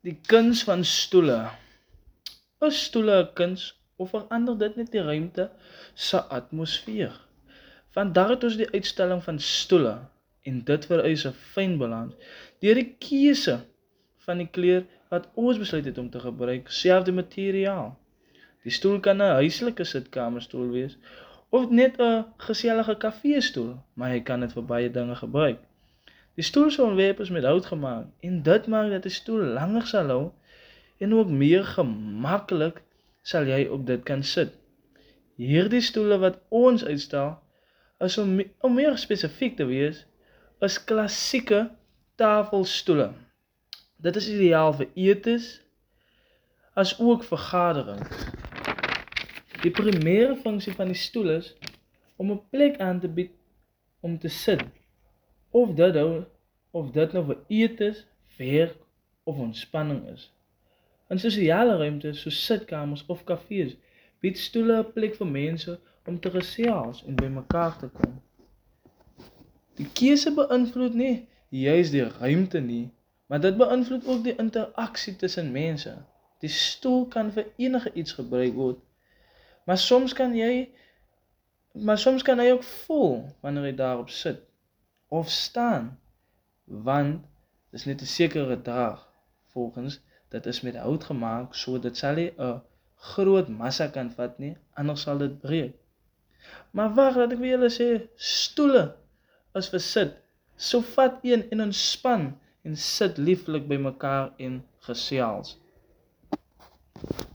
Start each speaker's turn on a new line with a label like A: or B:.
A: Die kuns van stoele. Is stoele 'n kuns of verander dit net die ruimte se atmosfeer? Vandag het ons die uitstalling van stoele en dit vereis 'n fyn balans deur die keuse van die kleur wat ons besluit het om te gebruik, selfs die materiaal. Die stoel kan 'n huislike sitkamerstoel wees of net 'n gesellige kafeestoel, maar jy kan dit vir baie dinge gebruik. Die stoel se ontwerp is met hout gemaak en dit maak dat die stoel langer sal hou en ook meer gemaklik sal jy op dit kan sit. Hierdie stoele wat ons uitstal is om meer spesifiek te wees, is klassieke tafelstoele. Dit is ideaal vir etes as ook vergaderings. Die primêre funksie van die stoel is om 'n plek aan te bied om te sit, of dit nou vir etes, werk of ontspanning is. In sosiale ruimtes soos sitkamers of kafees bied stoele 'n plek vir mense om te gesels en bymekaar te kom. Die keuse beïnvloed nie juis die ruimte nie, maar dit beïnvloed ook die interaksie tussen mense. Die stoel kan vir enige iets gebruik word, maar soms kan hy ook voel wanneer jy daarop sit of staan, want dis net 'n sekere draag. Volgens dit is met hout gemaak, so dit sal nie 'n groot massa kan vat nie, anders sal dit breek. Maar wag, laat ek vir julle sê, stoele is vir sit. So vat een en ontspan en sit lieflik by mekaar en gesels.